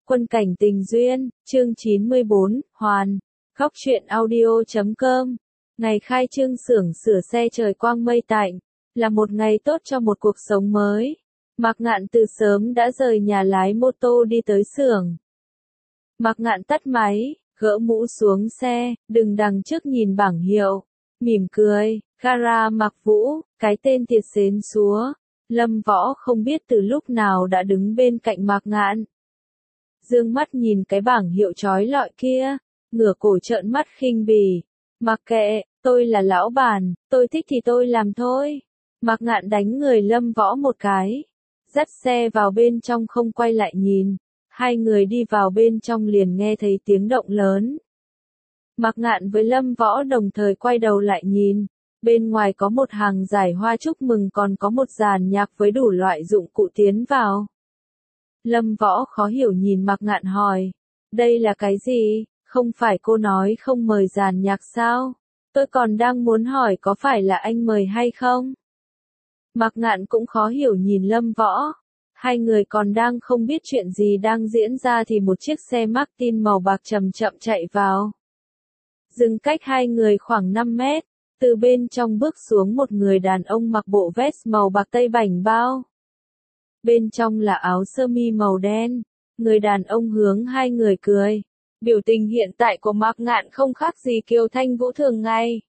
Quân cảnh tình duyên, chương 94, Hoàn, Góc truyện audio.com. Ngày khai trương xưởng sửa xe trời quang mây tạnh, là một ngày tốt cho một cuộc sống mới. Mạc Ngạn từ sớm đã rời nhà lái mô tô đi tới xưởng. Mạc Ngạn tắt máy, gỡ mũ xuống xe, đứng đằng trước nhìn bảng hiệu, mỉm cười, gara Mạc Vũ, cái tên thiệt xến xúa. Lâm Võ không biết từ lúc nào đã đứng bên cạnh Mạc Ngạn. Dương mắt nhìn cái bảng hiệu chói lọi kia, ngửa cổ trợn mắt khinh bỉ. Mặc kệ, tôi là lão bản, tôi thích thì tôi làm thôi. Mạc Ngạn đánh người Lâm Võ một cái, dắt xe vào bên trong không quay lại nhìn. Hai người đi vào bên trong liền nghe thấy tiếng động lớn. Mạc Ngạn với Lâm Võ đồng thời quay đầu lại nhìn. Bên ngoài có một hàng giải hoa chúc mừng, còn có một dàn nhạc với đủ loại dụng cụ tiến vào. Lâm Võ khó hiểu nhìn Mạc Ngạn hỏi, đây là cái gì, không phải cô nói không mời dàn nhạc sao? Tôi còn đang muốn hỏi có phải là anh mời hay không? Mạc Ngạn cũng khó hiểu nhìn Lâm Võ. Hai người còn đang không biết chuyện gì đang diễn ra thì một chiếc xe Martin màu bạc chậm chậm chạy vào. Dừng cách hai người khoảng 5 mét. Từ bên trong bước xuống một người đàn ông mặc bộ vest màu bạc tây bảnh bao. Bên trong là áo sơ mi màu đen. Người đàn ông hướng hai người cười. Biểu tình hiện tại của Mạc Ngạn không khác gì Kiều Thanh Vũ thường ngày.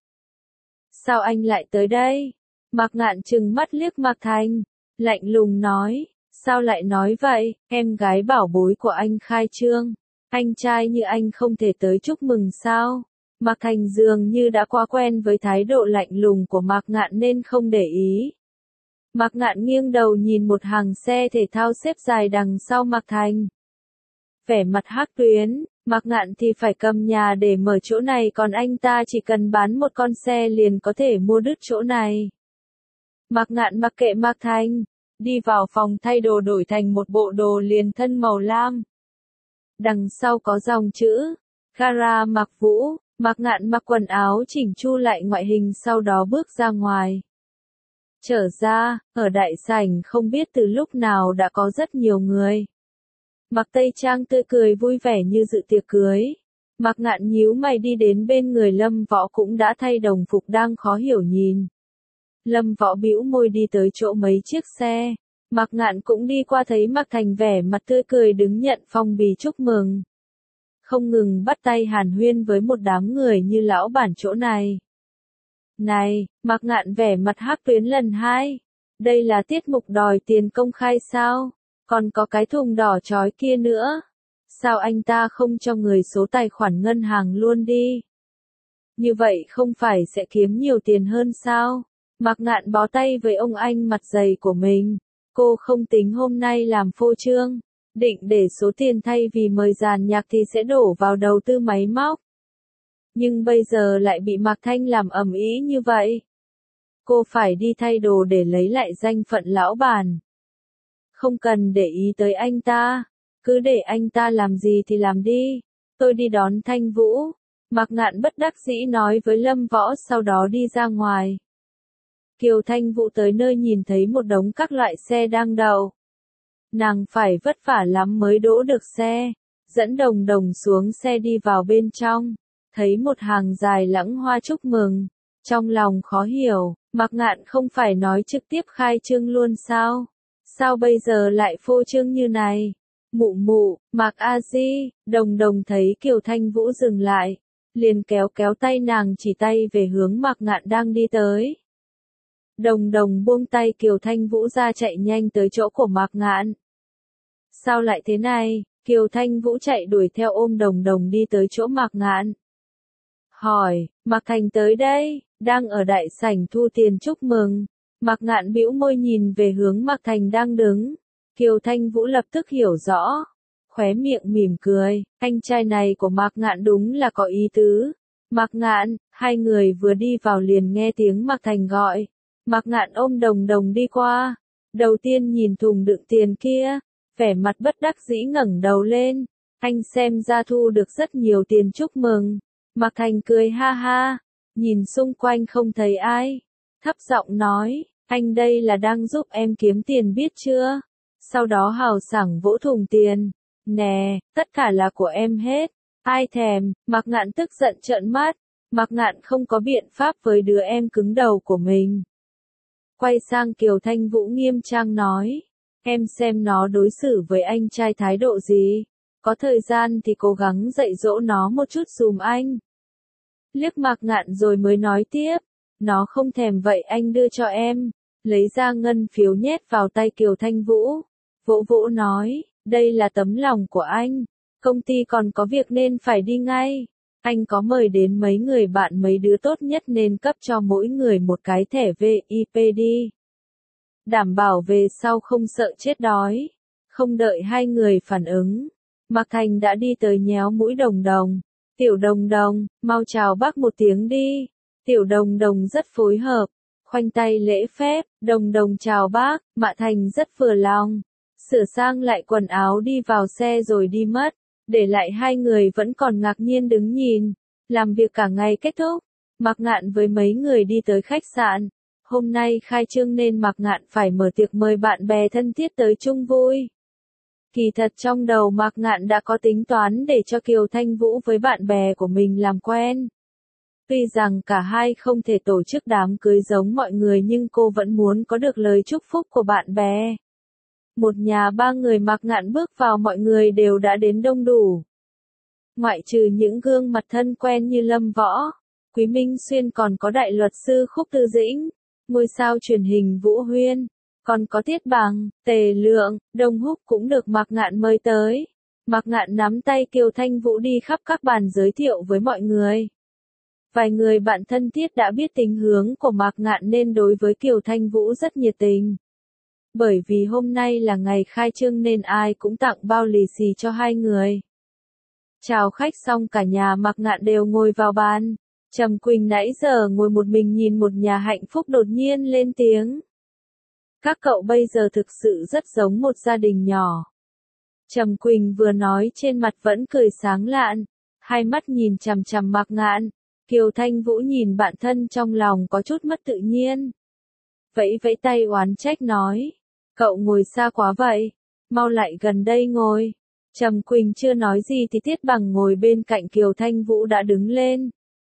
Sao anh lại tới đây? Mạc Ngạn trừng mắt liếc Mạc Thành, lạnh lùng nói, sao lại nói vậy, em gái bảo bối của anh khai trương. Anh trai như anh không thể tới chúc mừng sao? Mạc Thành dường như đã quá quen với thái độ lạnh lùng của Mạc Ngạn nên không để ý. Mạc Ngạn nghiêng đầu nhìn một hàng xe thể thao xếp dài đằng sau Mạc Thành. Vẻ mặt hắc tuyến, Mạc Ngạn thì phải cầm nhà để mở chỗ này, còn anh ta chỉ cần bán một con xe liền có thể mua đứt chỗ này. Mạc Ngạn mặc kệ Mạc Thành, đi vào phòng thay đồ đổi thành một bộ đồ liền thân màu lam. Đằng sau có dòng chữ, gara Mạc Vũ. Mạc Ngạn mặc quần áo chỉnh chu lại ngoại hình, sau đó bước ra ngoài. Trở ra, ở đại sảnh không biết từ lúc nào đã có rất nhiều người. Mặc tây trang tươi cười vui vẻ như dự tiệc cưới. Mạc Ngạn nhíu mày đi đến bên người Lâm Võ cũng đã thay đồng phục đang khó hiểu nhìn. Lâm Võ bĩu môi đi tới chỗ mấy chiếc xe. Mạc Ngạn cũng đi qua thấy Mạc Thành vẻ mặt tươi cười đứng nhận phong bì chúc mừng. Không ngừng bắt tay hàn huyên với một đám người như lão bản chỗ này. Này, Mạc Ngạn vẻ mặt hắc tuyến lần hai. Đây là tiết mục đòi tiền công khai sao? Còn có cái thùng đỏ chói kia nữa. Sao anh ta không cho người số tài khoản ngân hàng luôn đi? Như vậy không phải sẽ kiếm nhiều tiền hơn sao? Mạc Ngạn bó tay với ông anh mặt dày của mình. Cô không tính hôm nay làm phô trương. Định để số tiền thay vì mời dàn nhạc thì sẽ đổ vào đầu tư máy móc. Nhưng bây giờ lại bị Mạc Thanh làm ầm ĩ như vậy. Cô phải đi thay đồ để lấy lại danh phận lão bản. Không cần để ý tới anh ta, cứ để anh ta làm gì thì làm đi. Tôi đi đón Thanh Vũ. Mạc Ngạn bất đắc dĩ nói với Lâm Võ, sau đó đi ra ngoài. Kiều Thanh Vũ tới nơi nhìn thấy một đống các loại xe đang đậu. Nàng phải vất vả lắm mới đỗ được xe, dẫn Đồng Đồng xuống xe đi vào bên trong, thấy một hàng dài lãng hoa chúc mừng, trong lòng khó hiểu, Mạc Ngạn không phải nói trực tiếp khai trương luôn sao? Sao bây giờ lại phô trương như này? Mụ mụ, Mạc A Di, Đồng Đồng thấy Kiều Thanh Vũ dừng lại, liền kéo kéo tay nàng chỉ tay về hướng Mạc Ngạn đang đi tới. Đồng Đồng buông tay Kiều Thanh Vũ ra chạy nhanh tới chỗ của Mạc Ngạn. Sao lại thế này? Kiều Thanh Vũ chạy đuổi theo ôm Đồng Đồng đi tới chỗ Mạc Ngạn. Hỏi, Mạc Thành tới đây, đang ở đại sảnh thu tiền chúc mừng. Mạc Ngạn bĩu môi nhìn về hướng Mạc Thành đang đứng. Kiều Thanh Vũ lập tức hiểu rõ. Khóe miệng mỉm cười, anh trai này của Mạc Ngạn đúng là có ý tứ. Mạc Ngạn, hai người vừa đi vào liền nghe tiếng Mạc Thành gọi. Mạc Ngạn ôm Đồng Đồng đi qua. Đầu tiên nhìn thùng đựng tiền kia, vẻ mặt bất đắc dĩ ngẩng đầu lên. Anh xem ra thu được rất nhiều tiền chúc mừng. Mạc Thành cười ha ha, nhìn xung quanh không thấy ai. Thấp giọng nói, anh đây là đang giúp em kiếm tiền biết chưa? Sau đó hào sảng vỗ thùng tiền. Nè, tất cả là của em hết. Ai thèm, Mạc Ngạn tức giận trợn mắt. Mạc Ngạn không có biện pháp với đứa em cứng đầu của mình. Quay sang Kiều Thanh Vũ nghiêm trang nói. Em xem nó đối xử với anh trai thái độ gì. Có thời gian thì cố gắng dạy dỗ nó một chút dùm anh. Liếc Mạc Ngạn rồi mới nói tiếp. Nó không thèm vậy anh đưa cho em. Lấy ra ngân phiếu nhét vào tay Kiều Thanh Vũ. Vỗ vỗ nói, đây là tấm lòng của anh. Công ty còn có việc nên phải đi ngay. Anh có mời đến mấy người bạn mấy đứa tốt nhất nên cấp cho mỗi người một cái thẻ VIP đi. Đảm bảo về sau không sợ chết đói. Không đợi hai người phản ứng. Mạc Thành đã đi tới nhéo mũi Đồng Đồng. Tiểu Đồng Đồng, mau chào bác một tiếng đi. Tiểu Đồng Đồng rất phối hợp. Khoanh tay lễ phép, Đồng Đồng chào bác, Mạc Thành rất vừa lòng. Sửa sang lại quần áo đi vào xe rồi đi mất. Để lại hai người vẫn còn ngạc nhiên đứng nhìn. Làm việc cả ngày kết thúc. Mạc Ngạn với mấy người đi tới khách sạn. Hôm nay khai trương nên Mạc Ngạn phải mở tiệc mời bạn bè thân thiết tới chung vui. Kỳ thật trong đầu Mạc Ngạn đã có tính toán để cho Kiều Thanh Vũ với bạn bè của mình làm quen. Tuy rằng cả hai không thể tổ chức đám cưới giống mọi người nhưng cô vẫn muốn có được lời chúc phúc của bạn bè. Một nhà ba người Mạc Ngạn bước vào mọi người đều đã đến đông đủ. Ngoại trừ những gương mặt thân quen như Lâm Võ, Quý Minh Xuyên còn có đại luật sư Khúc Tư Dĩnh, ngôi sao truyền hình Vũ Huyên, còn có Tiết Bằng, Tề Lượng, Đông Húc cũng được Mạc Ngạn mời tới. Mạc Ngạn nắm tay Kiều Thanh Vũ đi khắp các bàn giới thiệu với mọi người. Vài người bạn thân thiết đã biết tính hướng của Mạc Ngạn nên đối với Kiều Thanh Vũ rất nhiệt tình. Bởi vì hôm nay là ngày khai trương nên ai cũng tặng bao lì xì cho hai người. Chào khách xong cả nhà Mạc Ngạn đều ngồi vào bàn. Trầm Quỳnh nãy giờ ngồi một mình nhìn một nhà hạnh phúc đột nhiên lên tiếng. Các cậu bây giờ thực sự rất giống một gia đình nhỏ. Trầm Quỳnh vừa nói trên mặt vẫn cười sáng lạn, hai mắt nhìn chằm chằm Mạc Ngạn. Kiều Thanh Vũ nhìn bạn thân trong lòng có chút mất tự nhiên. Vẫy vẫy tay oán trách nói, cậu ngồi xa quá vậy, mau lại gần đây ngồi. Trầm Quỳnh chưa nói gì thì Tiết Bằng ngồi bên cạnh Kiều Thanh Vũ đã đứng lên.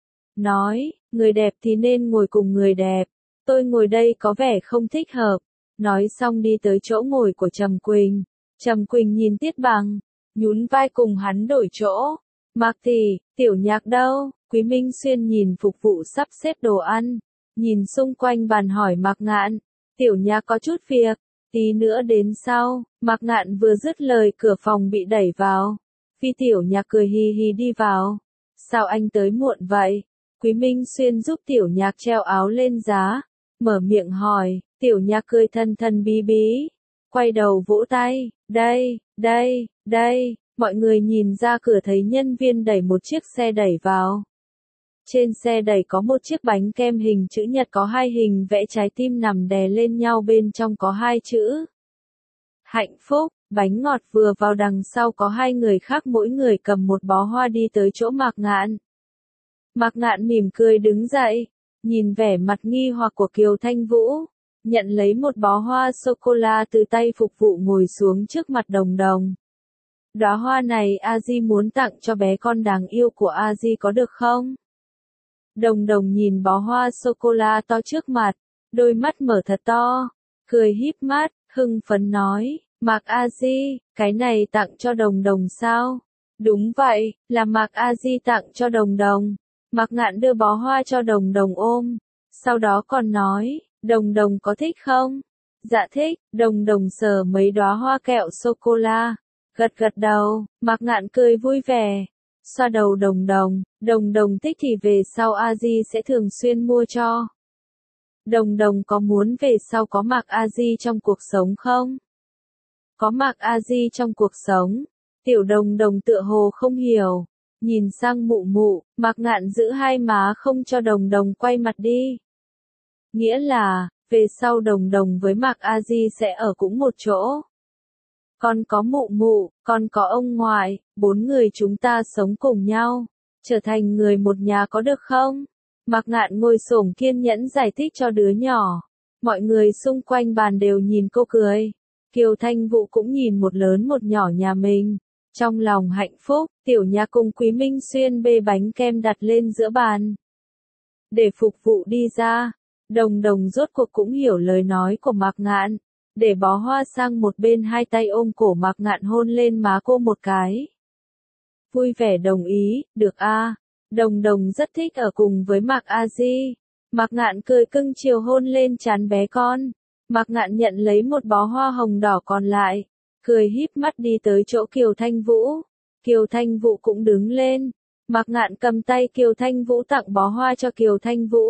Nói, người đẹp thì nên ngồi cùng người đẹp, tôi ngồi đây có vẻ không thích hợp. Nói xong đi tới chỗ ngồi của Trầm Quỳnh. Trầm Quỳnh nhìn Tiết Bằng, nhún vai cùng hắn đổi chỗ. Mạc tỷ, Tiểu Nhạc đâu? Quý Minh Xuyên nhìn phục vụ sắp xếp đồ ăn, nhìn xung quanh bàn hỏi Mạc Ngạn. Tiểu Nhạc có chút việc, tí nữa đến sau. Mạc Ngạn vừa dứt lời cửa phòng bị đẩy vào. Phi Tiểu Nhạc cười hì hì đi vào. Sao anh tới muộn vậy? Quý Minh Xuyên giúp Tiểu Nhạc treo áo lên giá, mở miệng hỏi. Tiểu Nhạc cười thân thân bí bí, quay đầu vỗ tay. Đây. Mọi người nhìn ra cửa thấy nhân viên đẩy một chiếc xe đẩy vào. Trên xe đẩy có một chiếc bánh kem hình chữ nhật có hai hình vẽ trái tim nằm đè lên nhau, bên trong có hai chữ hạnh phúc. Bánh ngọt vừa vào đằng sau có hai người khác mỗi người cầm một bó hoa đi tới chỗ Mạc Ngạn. Mạc Ngạn mỉm cười đứng dậy, nhìn vẻ mặt nghi hoặc của Kiều Thanh Vũ, nhận lấy một bó hoa sô-cô-la từ tay phục vụ ngồi xuống trước mặt Đồng Đồng. Đóa hoa này A Di muốn tặng cho bé con đáng yêu của A Di có được không? Đồng Đồng nhìn bó hoa sô-cô-la to trước mặt, đôi mắt mở thật to, cười híp mắt, hưng phấn nói, Mạc A Di, cái này tặng cho Đồng Đồng sao? Đúng vậy, là Mạc A Di tặng cho Đồng Đồng. Mạc Ngạn đưa bó hoa cho Đồng Đồng ôm, sau đó còn nói, Đồng Đồng có thích không? Dạ thích. Đồng Đồng sờ mấy đóa hoa kẹo sô-cô-la, gật đầu. Mạc Ngạn cười vui vẻ, xoa đầu Đồng Đồng. Đồng Đồng thích thì về sau A Di sẽ thường xuyên mua cho. Đồng Đồng có muốn về sau có Mạc A Di trong cuộc sống không? Có Mạc A Di trong cuộc sống? Tiểu Đồng Đồng tựa hồ không hiểu, nhìn sang mụ mụ. Mạc Ngạn giữ hai má không cho Đồng Đồng quay mặt đi. Nghĩa là, về sau Đồng Đồng với Mạc A Di sẽ ở cũng một chỗ. Con có mụ mụ, con có ông ngoại, 4 người chúng ta sống cùng nhau, trở thành người một nhà có được không? Mạc Ngạn ngồi xổm kiên nhẫn giải thích cho đứa nhỏ. Mọi người xung quanh bàn đều nhìn cô cười. Kiều Thanh Vũ cũng nhìn một lớn một nhỏ nhà mình. Trong lòng hạnh phúc, Tiểu Nhạc cùng Quý Minh Xuyên bê bánh kem đặt lên giữa bàn. Để phục vụ đi ra, Đồng Đồng rốt cuộc cũng hiểu lời nói của Mạc Ngạn, để bó hoa sang một bên, hai tay ôm cổ Mạc Ngạn hôn lên má cô một cái. Vui vẻ đồng ý, được a. Đồng Đồng rất thích ở cùng với Mạc A Di. Mạc Ngạn cười cưng chiều hôn lên trán bé con. Mạc Ngạn nhận lấy một bó hoa hồng đỏ còn lại, cười híp mắt đi tới chỗ Kiều Thanh Vũ. Kiều Thanh Vũ cũng đứng lên. Mạc Ngạn cầm tay Kiều Thanh Vũ tặng bó hoa cho Kiều Thanh Vũ.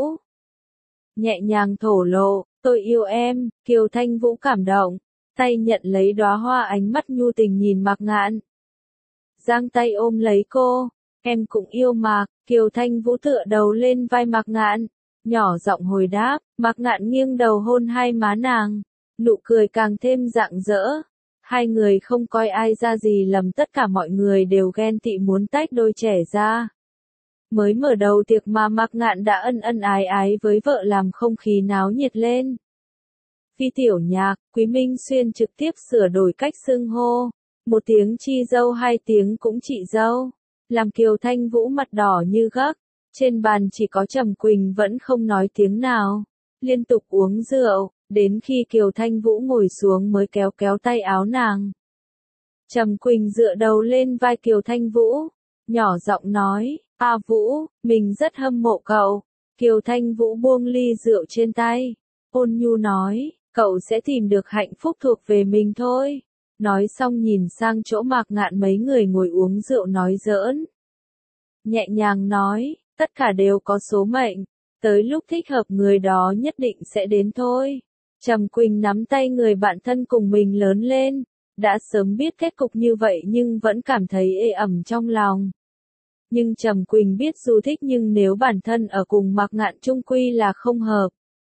Nhẹ nhàng thổ lộ, tôi yêu em. Kiều Thanh Vũ cảm động, tay nhận lấy đóa hoa, ánh mắt nhu tình nhìn Mạc Ngạn. Giang tay ôm lấy cô, em cũng yêu Mạc. Kiều Thanh Vũ tựa đầu lên vai Mạc Ngạn, nhỏ giọng hồi đáp. Mạc Ngạn nghiêng đầu hôn hai má nàng, nụ cười càng thêm rạng rỡ. Hai người không coi ai ra gì lầm, tất cả mọi người đều ghen tị muốn tách đôi trẻ ra. Mới mở đầu tiệc mà Mạc Ngạn đã ân ân ái ái với vợ, làm không khí náo nhiệt lên. Phi Tiểu Nhạc, Quý Minh Xuyên trực tiếp sửa đổi cách xưng hô. Một tiếng chi dâu, hai tiếng cũng chị dâu. Làm Kiều Thanh Vũ mặt đỏ như gấc. Trên bàn chỉ có Trầm Quỳnh vẫn không nói tiếng nào. Liên tục uống rượu, đến khi Kiều Thanh Vũ ngồi xuống mới kéo kéo tay áo nàng. Trầm Quỳnh dựa đầu lên vai Kiều Thanh Vũ, nhỏ giọng nói, A Vũ, mình rất hâm mộ cậu. Kiều Thanh Vũ buông ly rượu trên tay, ôn nhu nói, cậu sẽ tìm được hạnh phúc thuộc về mình thôi. Nói xong nhìn sang chỗ Mạc Ngạn mấy người ngồi uống rượu nói giỡn. Nhẹ nhàng nói, tất cả đều có số mệnh, tới lúc thích hợp người đó nhất định sẽ đến thôi. Trầm Quỳnh nắm tay người bạn thân cùng mình lớn lên, đã sớm biết kết cục như vậy nhưng vẫn cảm thấy ê ẩm trong lòng. Nhưng Trầm Quỳnh biết dù thích nhưng nếu bản thân ở cùng Mạc Ngạn chung quy là không hợp.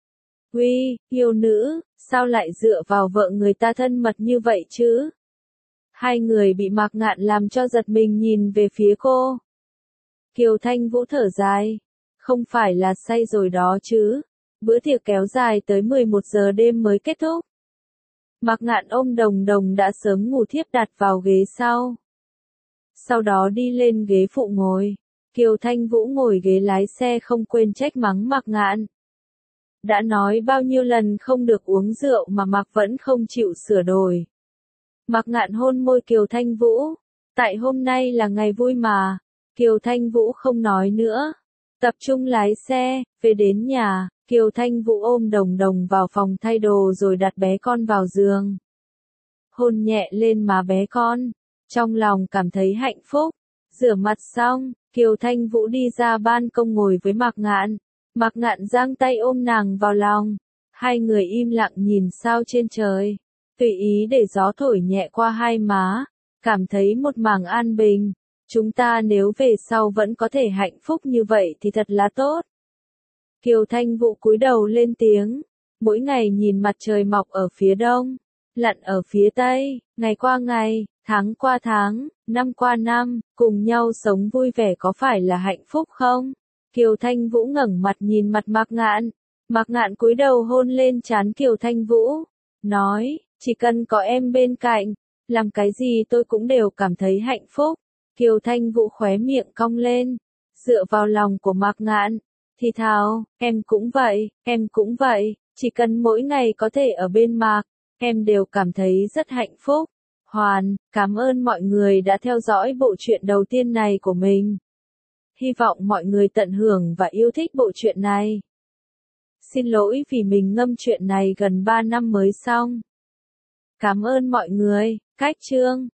Uy, yêu nữ, sao lại dựa vào vợ người ta thân mật như vậy chứ? Hai người bị Mạc Ngạn làm cho giật mình nhìn về phía cô. Kiều Thanh Vũ thở dài, không phải là say rồi đó chứ? Bữa tiệc kéo dài tới 11 giờ đêm mới kết thúc. Mạc Ngạn ôm Đồng Đồng đã sớm ngủ thiếp đặt vào ghế sau. Sau đó đi lên ghế phụ ngồi. Kiều Thanh Vũ ngồi ghế lái xe không quên trách mắng Mạc Ngạn. Đã nói bao nhiêu lần không được uống rượu mà Mạc vẫn không chịu sửa đổi. Mạc Ngạn hôn môi Kiều Thanh Vũ. Tại hôm nay là ngày vui mà. Kiều Thanh Vũ không nói nữa. Tập trung lái xe, về đến nhà, Kiều Thanh Vũ ôm Đồng Đồng vào phòng thay đồ rồi đặt bé con vào giường. Hôn nhẹ lên má bé con. Trong lòng cảm thấy hạnh phúc. Rửa mặt xong, Kiều Thanh Vũ đi ra ban công ngồi với Mạc Ngạn. Mạc Ngạn giang tay ôm nàng vào lòng. Hai người im lặng nhìn sao trên trời. Tùy ý để gió thổi nhẹ qua hai má. Cảm thấy một mảng an bình. Chúng ta nếu về sau vẫn có thể hạnh phúc như vậy thì thật là tốt. Kiều Thanh Vũ cúi đầu lên tiếng. Mỗi ngày nhìn mặt trời mọc ở phía đông, lặn ở phía tây, ngày qua ngày, tháng qua tháng, năm qua năm, cùng nhau sống vui vẻ có phải là hạnh phúc không? Kiều Thanh Vũ ngẩng mặt nhìn mặt Mạc Ngạn. Mạc Ngạn cúi đầu hôn lên trán Kiều Thanh Vũ. Nói, chỉ cần có em bên cạnh, làm cái gì tôi cũng đều cảm thấy hạnh phúc. Kiều Thanh Vũ khóe miệng cong lên, dựa vào lòng của Mạc Ngạn, thì thào, em cũng vậy, em cũng vậy, chỉ cần mỗi ngày có thể ở bên Mạc, em đều cảm thấy rất hạnh phúc. Hoàn, cảm ơn mọi người đã theo dõi bộ truyện đầu tiên này của mình. Hy vọng mọi người tận hưởng và yêu thích bộ truyện này. Xin lỗi vì mình ngâm truyện này gần 3 năm mới xong. Cảm ơn mọi người, cách chương.